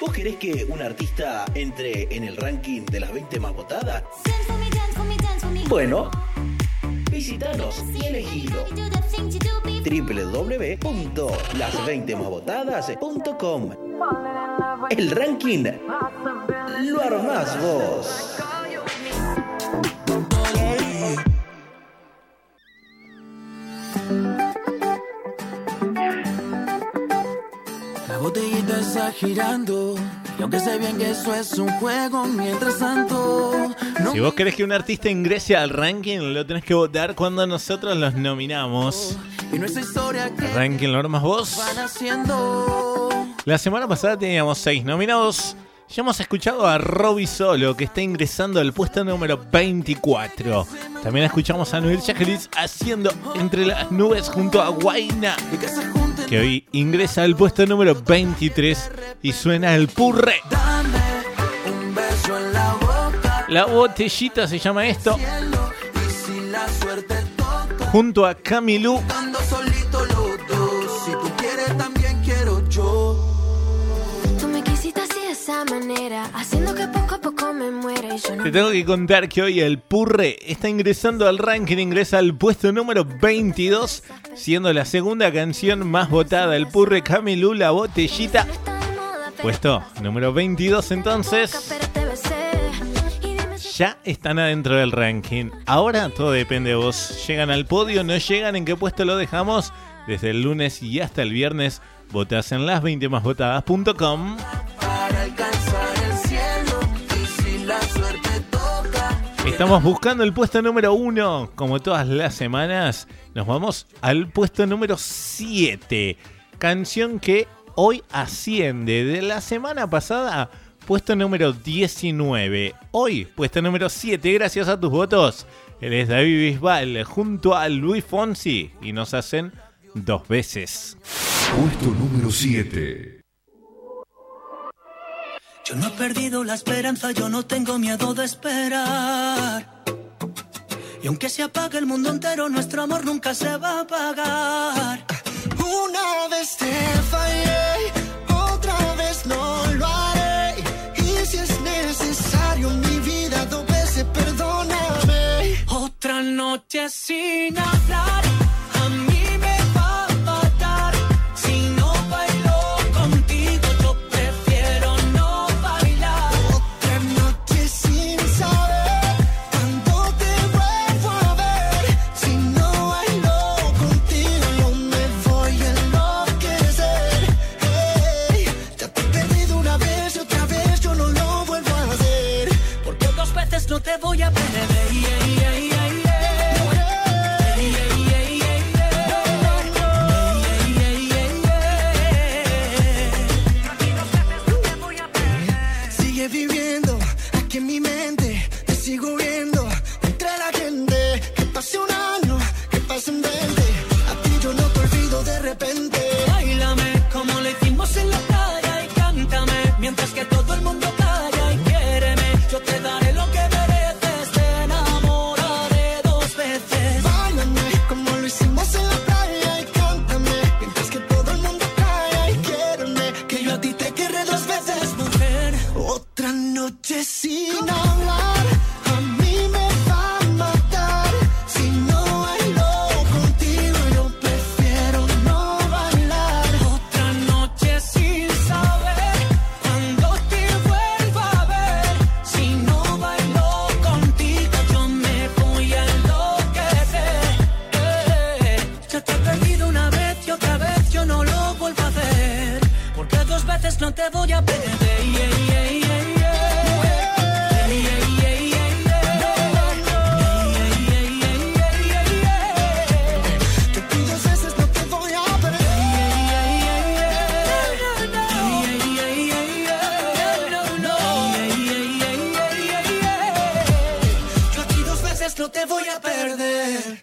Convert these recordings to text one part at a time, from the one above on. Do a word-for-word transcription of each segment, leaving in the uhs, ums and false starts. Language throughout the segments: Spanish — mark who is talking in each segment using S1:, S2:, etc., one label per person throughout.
S1: ¿Vos querés que un artista entre en el ranking de las veinte más votadas? Bueno, visitanos y elegilo. doble u doble u doble u punto las veinte más votadas punto com. El ranking lo armás vos.
S2: La botellita está girando, y aunque sé bien que eso es un juego, mientras tanto... No.
S3: Si vos querés que un artista ingrese al ranking, lo tenés que votar cuando nosotros los nominamos.
S2: Y nuestra historia que
S3: el ranking lo armas vos.
S2: van haciendo.
S3: La semana pasada teníamos seis nominados. Ya hemos escuchado a Robbie Solo, que está ingresando al puesto número veinticuatro. También escuchamos a Noel Chajeris haciendo Entre las nubes junto a Guayna, que hoy ingresa al puesto número veintitrés y suena el Purre. La botellita se llama esto. Junto a Camilú.
S4: Manera, haciendo que poco a poco me muera y yo no...
S3: Te tengo que contar que hoy el Purre está ingresando al ranking, ingresa al puesto número veintidós, siendo la segunda canción más votada. El Purre, Camilú, La Botellita. Puesto número veintidós entonces. Ya están adentro del ranking. Ahora todo depende de vos. ¿Llegan al podio? ¿No llegan? ¿En qué puesto lo dejamos? Desde el lunes y hasta el viernes votás en las veinte más votadas punto com. Estamos buscando el puesto número uno. Como todas las semanas, nos vamos al puesto número siete. Canción que hoy asciende de la semana pasada, puesto número diecinueve. Hoy, puesto número siete, gracias a tus votos. Él es David Bisbal junto a Luis Fonsi y nos hacen dos veces.
S5: Puesto número siete.
S6: Yo no he perdido la esperanza, yo no tengo miedo de esperar. Y aunque se apague el mundo entero, nuestro amor nunca se va a apagar. Una vez te fallé, otra vez no lo haré. Y si es necesario mi vida, dos veces perdóname. Otra noche sin hablar. No te voy a perder. Yeah, yeah, yeah, yeah. Yeah, yeah, yeah, yeah. Sigue viviendo aquí en mi mente, te sigo viendo entre la gente. Que pase un año, que pasen veinte, a ti yo no te olvido de repente. Báilame como le hicimos en la playa y cántame mientras que todo el mundo calla y quiéreme. Yo te daré lo que noche sin hablar, a mí me va a matar. Si no bailo contigo, yo prefiero no bailar. Otra noche sin saber cuándo te vuelva a ver. Si no bailo contigo, yo me voy a enloquecer. Eh, ya te he perdido una vez y otra vez yo no lo vuelvo a hacer. Porque dos veces no te voy a perder. Yeah, yeah, yeah, yeah. No te voy a perder.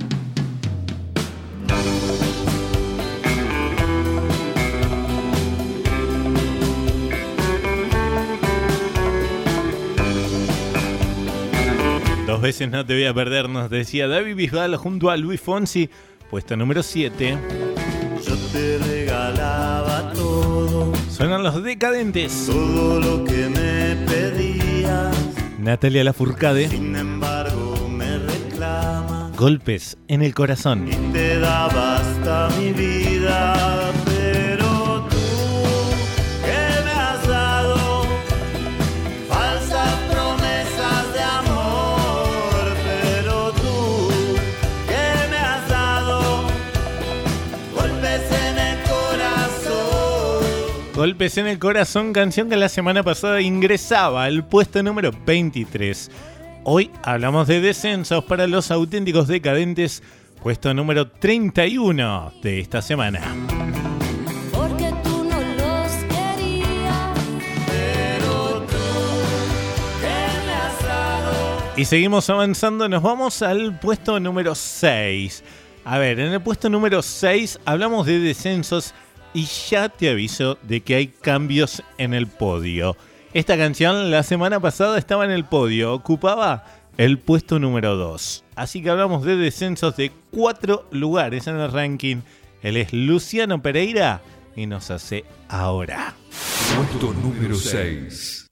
S3: Dos veces no te voy a perder, nos decía David Bisbal junto a Luis Fonsi, puesto número siete.
S7: Yo te regalaba todo.
S3: Suenan Los Decadentes.
S7: Todo lo que me pedías,
S3: Natalia Lafourcade.
S7: sin embargo me reclama.
S3: Golpes en el corazón.
S7: Y te daba hasta mi vida, pero tú que me has dado falsas promesas de amor, pero tú que me has dado golpes en el corazón.
S3: Golpes en el corazón, canción que la semana pasada ingresaba al puesto número veintitrés. Hoy hablamos de descensos para Los Auténticos Decadentes, puesto número treinta y uno de esta semana.
S4: Porque tú no los querías.
S7: Pero tú que me has dado.
S3: Y seguimos avanzando, nos vamos al puesto número seis. A ver, en el puesto número seis hablamos de descensos y ya te aviso de que hay cambios en el podio. Esta canción la semana pasada estaba en el podio, ocupaba el puesto número dos. Así que hablamos de descensos de cuatro lugares en el ranking. Él es Luciano Pereira y nos hace Ahora.
S5: Puesto número seis.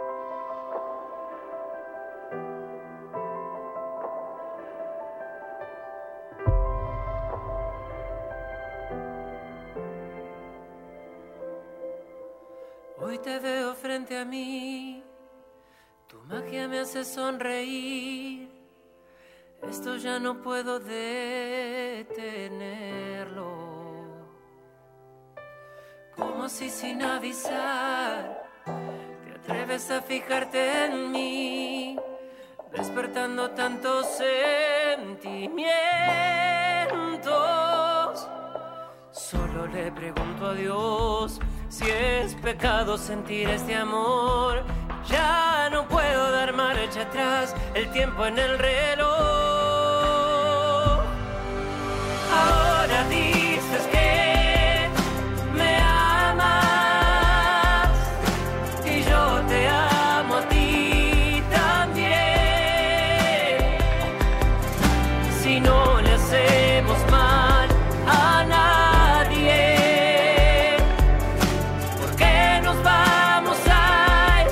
S8: Hoy te veo frente a mí, tu magia me hace sonreír. Esto ya no puedo detenerlo. Como si sin avisar te atreves a fijarte en mí, despertando tantos sentimientos. Solo le pregunto a Dios si es pecado sentir este amor. Ya no puedo dar marcha atrás, el tiempo en el reloj. Ahora dices que me amas y yo te amo a ti también. Si no le hacemos mal a nadie, ¿por qué nos vamos a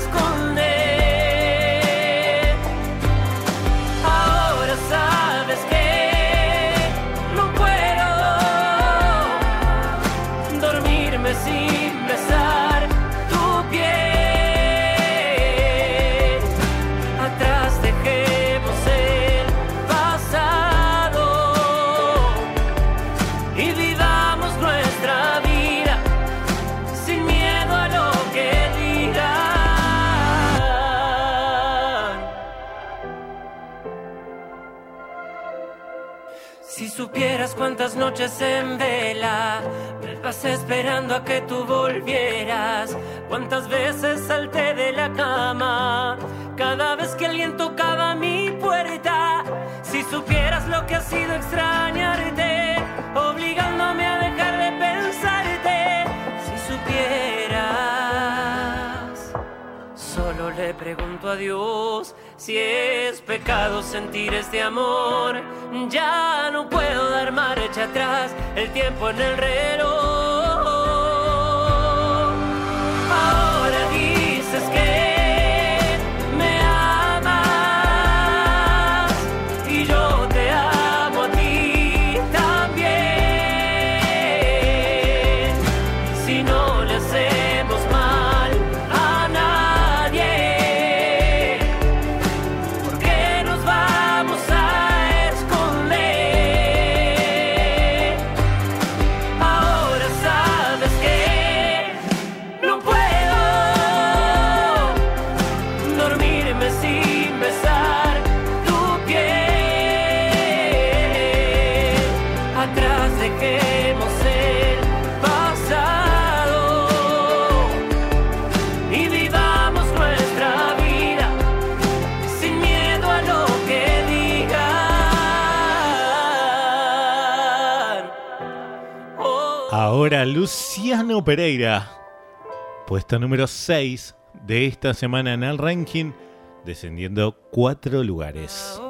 S8: esconder? Ahora sabes que no puedo dormirme sin besar tu piel. Atrás dejemos el pasado y vivamos nuestra vida sin miedo a lo que digan. Si supieras cuántas noches en vela me pasé esperando a que tú volvieras, cuántas veces salté de la cama cada vez que alguien tocaba mi puerta. Si supieras lo que ha sido extrañarte, obligándome a dejar de pensarte. Si supieras, solo le pregunto a Dios si es pecado sentir este amor. Ya no puedo dar marcha atrás, el tiempo en el reloj. Ahora dices que me amas y yo te amo a ti también. Si no le hacemos mal a nadie, ¿por qué nos vamos a esconder? Ahora sabes que no puedo dormirme sin besar tu piel. Atrás dejemos el pasado y vivamos nuestra vida sin miedo a lo que digan. Oh.
S3: Ahora Luciano Pereira, puesto número seis de esta semana en el ranking, descendiendo cuatro lugares.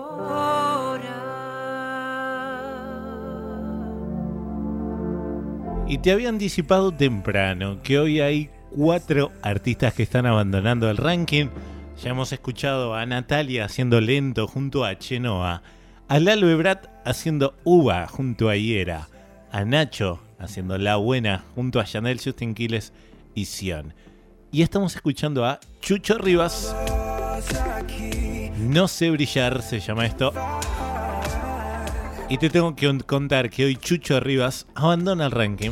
S3: Y te había anticipado temprano que hoy hay cuatro artistas que están abandonando el ranking. Ya hemos escuchado a Natalia haciendo Lento junto a Chenoa, a Lalo Ebrat haciendo Uva junto a Hiera, a Nacho haciendo La Buena junto a Chanel, Justin Quiles y Sion. Y estamos escuchando a Chucho Rivas. No sé brillar se llama esto. Y te tengo que contar que hoy Chucho Rivas abandona el ranking.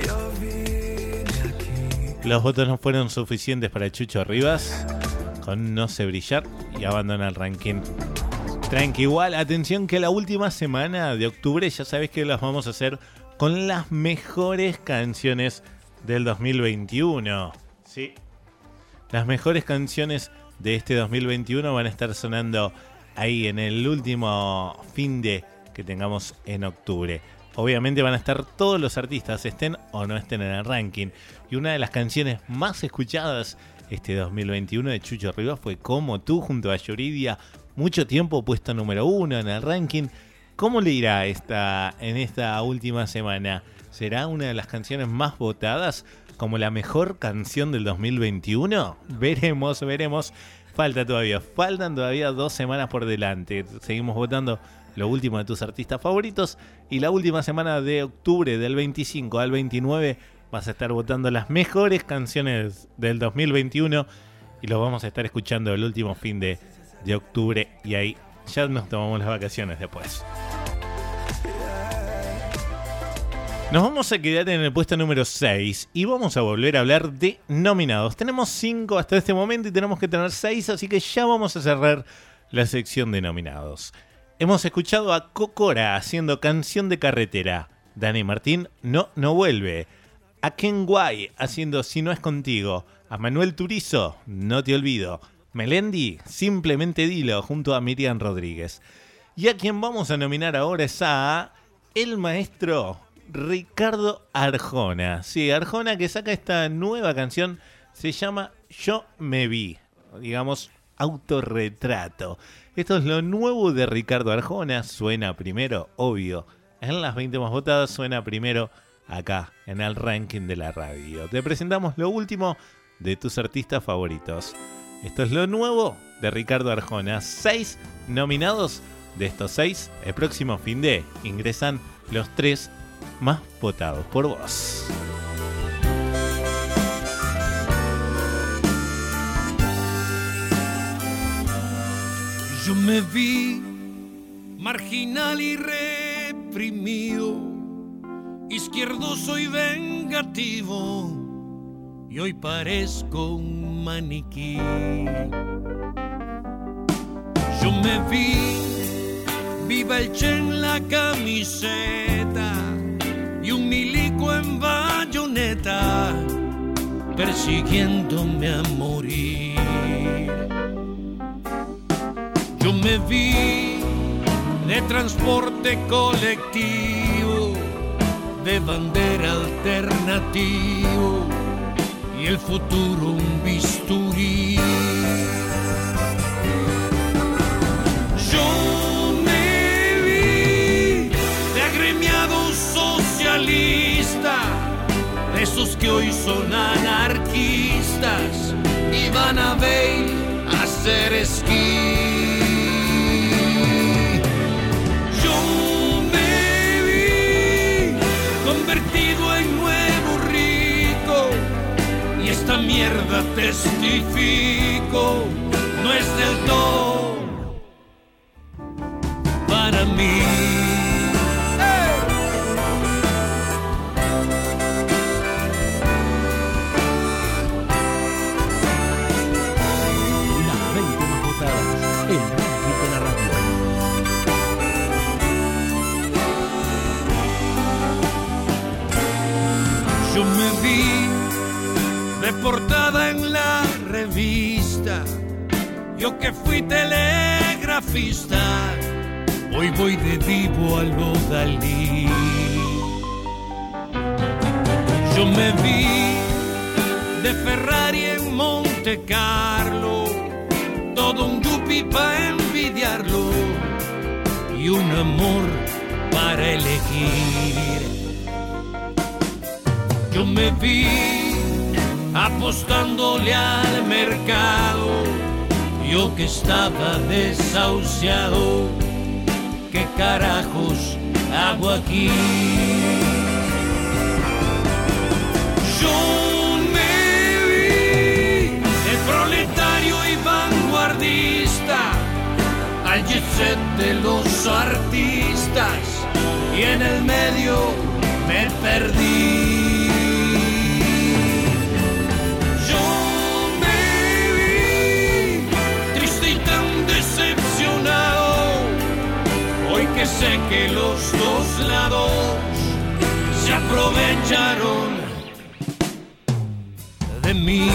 S3: Los votos no fueron suficientes para Chucho Rivas con No sé brillar y abandona el ranking. Tranqui, igual, atención que la última semana de octubre ya sabes que las vamos a hacer con las mejores canciones del dos mil veintiuno. Sí, las mejores canciones de este dos mil veintiuno van a estar sonando ahí en el último fin de que tengamos en octubre. Obviamente van a estar todos los artistas, estén o no estén en el ranking. Y una de las canciones más escuchadas este dos mil veintiuno de Chucho Rivas fue Como tú junto a Yuridia. Mucho tiempo puesto número uno en el ranking. ¿Cómo le irá esta, en esta última semana? ¿Será una de las canciones más votadas como la mejor canción del dos mil veintiuno? Veremos, veremos. Falta todavía, faltan todavía dos semanas por delante. Seguimos votando lo último de tus artistas favoritos. Y la última semana de octubre, del veinticinco al veintinueve, vas a estar votando las mejores canciones del dos mil veintiuno. Y los vamos a estar escuchando el último fin de, de octubre. Y ahí ya nos tomamos las vacaciones después. Nos vamos a quedar en el puesto número seis y vamos a volver a hablar de nominados. Tenemos cinco hasta este momento y tenemos que tener seis, así que ya vamos a cerrar la sección de nominados. Hemos escuchado a Cocora haciendo Canción de Carretera. Dani Martín, No, no vuelve. A Ken Guay haciendo Si no es contigo. A Manuel Turizo, No te olvido. Melendi, Simplemente dilo, junto a Miriam Rodríguez. Y a quien vamos a nominar ahora es a el maestro Ricardo Arjona. Sí, Arjona, que saca esta nueva canción, se llama Yo me vi, digamos, autorretrato. Esto es lo nuevo de Ricardo Arjona. Suena primero, obvio, en las veinte más votadas, suena primero acá, en el ranking de la radio. Te presentamos lo último de tus artistas favoritos. Esto es lo nuevo de Ricardo Arjona. Seis nominados. De estos seis, el próximo fin de ingresan los tres más votados por vos.
S9: Yo me vi marginal y reprimido, izquierdoso y vengativo, y hoy parezco un maniquí. Yo me vi viva el Che en la camiseta y un milico en bayoneta persiguiéndome a morir. Yo me vi de transporte colectivo, de bandera alternativo y el futuro un bisturí. Yo me vi de agremiado socialista, de esos que hoy son anarquistas y van a ver a hacer esquí. Yo me vi convertido en nuevo rico y esta mierda testifico no es del todo para mí. Yo me vi de portada en la revista, yo que fui telegrafista, hoy voy de vivo a lo Dalí. Yo me vi de Ferrari en Monte Carlo, todo un yuppie para envidiarlo y un amor para elegir. Yo me vi apostándole al mercado. Yo que estaba desahuciado, ¿qué carajos hago aquí? Yo me vi de proletario y vanguardista al jet set de los artistas y en el medio me perdí. Yo me vi triste y tan decepcionado, hoy que sé que los dos lados se aprovecharon de mí.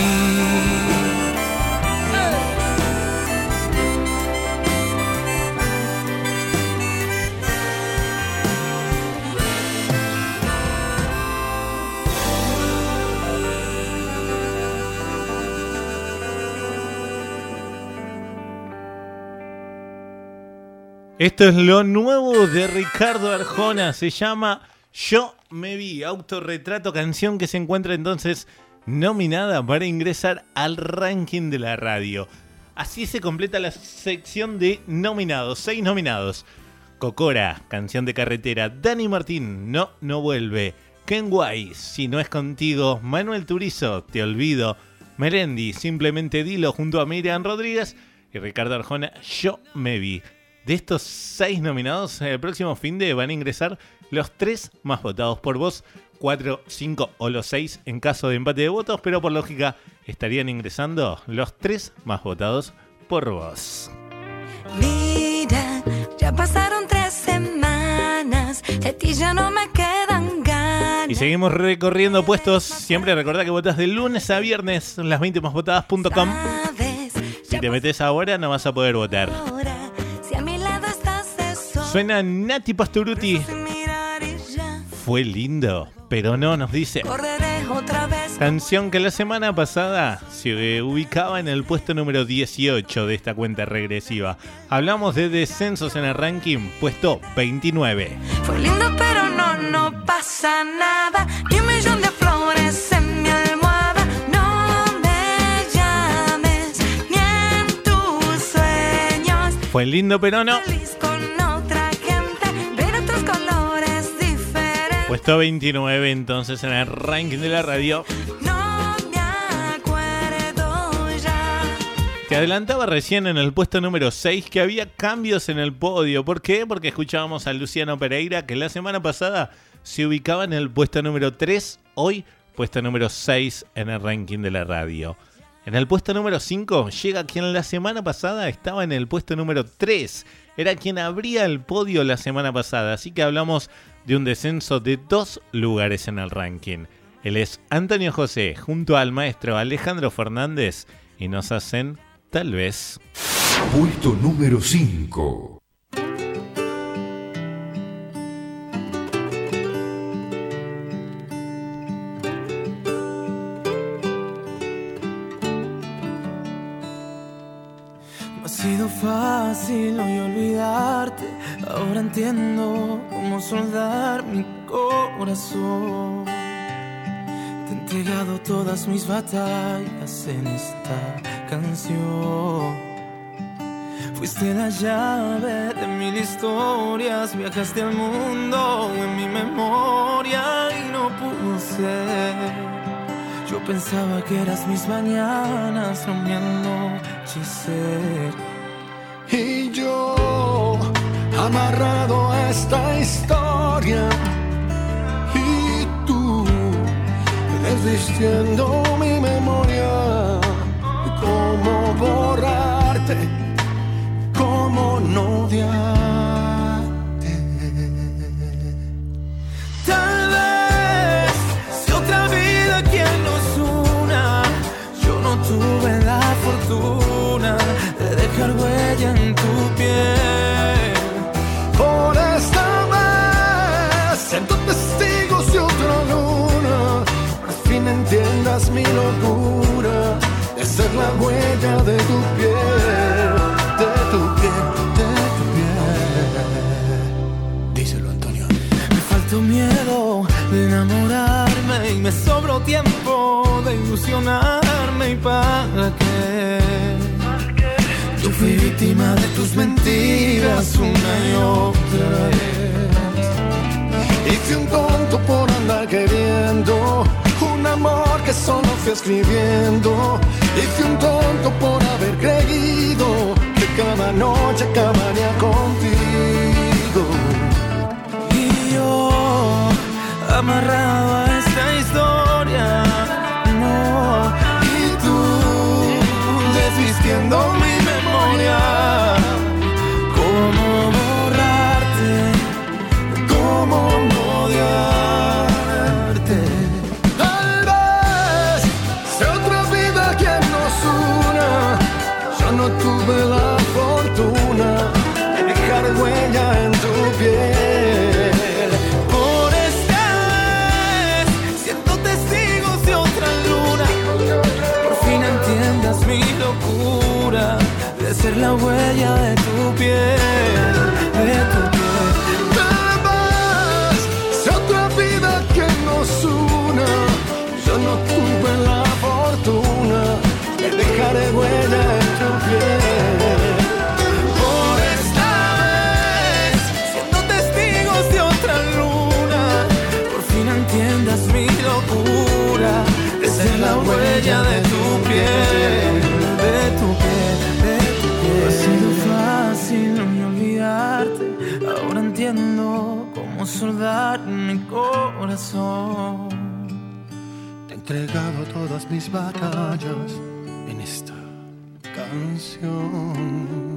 S3: Esto es lo nuevo de Ricardo Arjona, se llama Yo me vi, autorretrato, canción que se encuentra entonces nominada para ingresar al ranking de la radio. Así se completa la sección de nominados, seis nominados. Cocora, canción de carretera. Dani Martín, No, no vuelve. Ken Guay, Si no es contigo. Manuel Turizo, Te olvido. Melendi, Simplemente dilo, junto a Miriam Rodríguez. Y Ricardo Arjona, Yo me vi. De estos seis nominados, el próximo fin de van a ingresar los tres más votados por vos, cuatro, cinco o los seis en caso de empate de votos, pero por lógica estarían ingresando los tres más votados por vos.
S4: Mira, ya pasaron tres semanas, de ti ya no me quedan ganas.
S3: Y seguimos recorriendo puestos. Siempre recordá que votás de lunes a viernes en las veinte más votadas punto com. Si te metes ahora no vas a poder votar. Suena Nati Pastoruti. Fue lindo, pero no, nos dice. Canción que la semana pasada se ubicaba en el puesto número dieciocho de esta cuenta regresiva. Hablamos de descensos en el ranking, puesto veintinueve.
S4: Fue lindo, pero no, no pasa nada. Ni un millón de flores en mi almohada. No me llames ni en tus sueños.
S3: Fue lindo, pero no. Puesto veintinueve entonces en el ranking de la radio.
S4: No me acuerdo ya.
S3: Te adelantaba recién en el puesto número seis que había cambios en el podio. ¿Por qué? Porque escuchábamos a Luciano Pereira, que la semana pasada se ubicaba en el puesto número tres. Hoy, puesto número seis en el ranking de la radio. En el puesto número cinco llega quien la semana pasada estaba en el puesto número tres. Era quien abría el podio la semana pasada. Así que hablamos de un descenso de dos lugares en el ranking. Él es Antonio José junto al maestro Alejandro Fernández y nos hacen Tal vez.
S5: Puesto número cinco.
S2: No ha sido fácil hoy olvidarte. Ahora entiendo cómo soldar mi corazón. Te he entregado todas mis batallas en esta canción. Fuiste la llave de mil historias. Viajaste al mundo en mi memoria y no pudo ser. Yo pensaba que eras mis mañanas, no mi anochecer.
S6: Y yo, amarrado a esta historia, y tú desvistiendo mi memoria. ¿Cómo borrarte? ¿Cómo no odiarte?
S2: Tal vez si otra vida quien nos una. Yo no tuve la fortuna de dejar huella en tu piel.
S6: Por esta vez siento testigos de otra luna. Al fin entiendas mi locura de ser la huella de tu piel, de tu piel, de tu piel. Díselo, Antonio.
S2: Me faltó miedo de enamorarme y me sobró tiempo de ilusionar. para qué. Yo fui víctima de tus mentiras una y otra vez. Y fui un tonto por andar queriendo un amor que solo fui escribiendo. Y fui un tonto por haber creído que cada noche acabaría contigo. Y yo, amarrado a esta historia, no. Y tú, desvistiendo mi memoria. ¿Cómo borrarte? ¿Cómo no odiarte? Tal vez sea otra vida quien nos una. Yo no tuve la fortuna de dejar huella en tu piel. Por esta vez siento testigos de otra luna. Por fin entiendas mi locura de ser la huella de tu piel, de tu piel. Tal vez sea otra vida que nos una. Yo no tuve la fortuna de dejar huella en tu piel. Por esta vez siendo testigos de otra luna. Por fin entiendas mi locura de ser la huella de tu piel, de tu piel, de tu piel. Ha sido fácil no olvidarte. Ahora entiendo cómo soldar mi corazón. Te he entregado todas mis batallas en esta canción.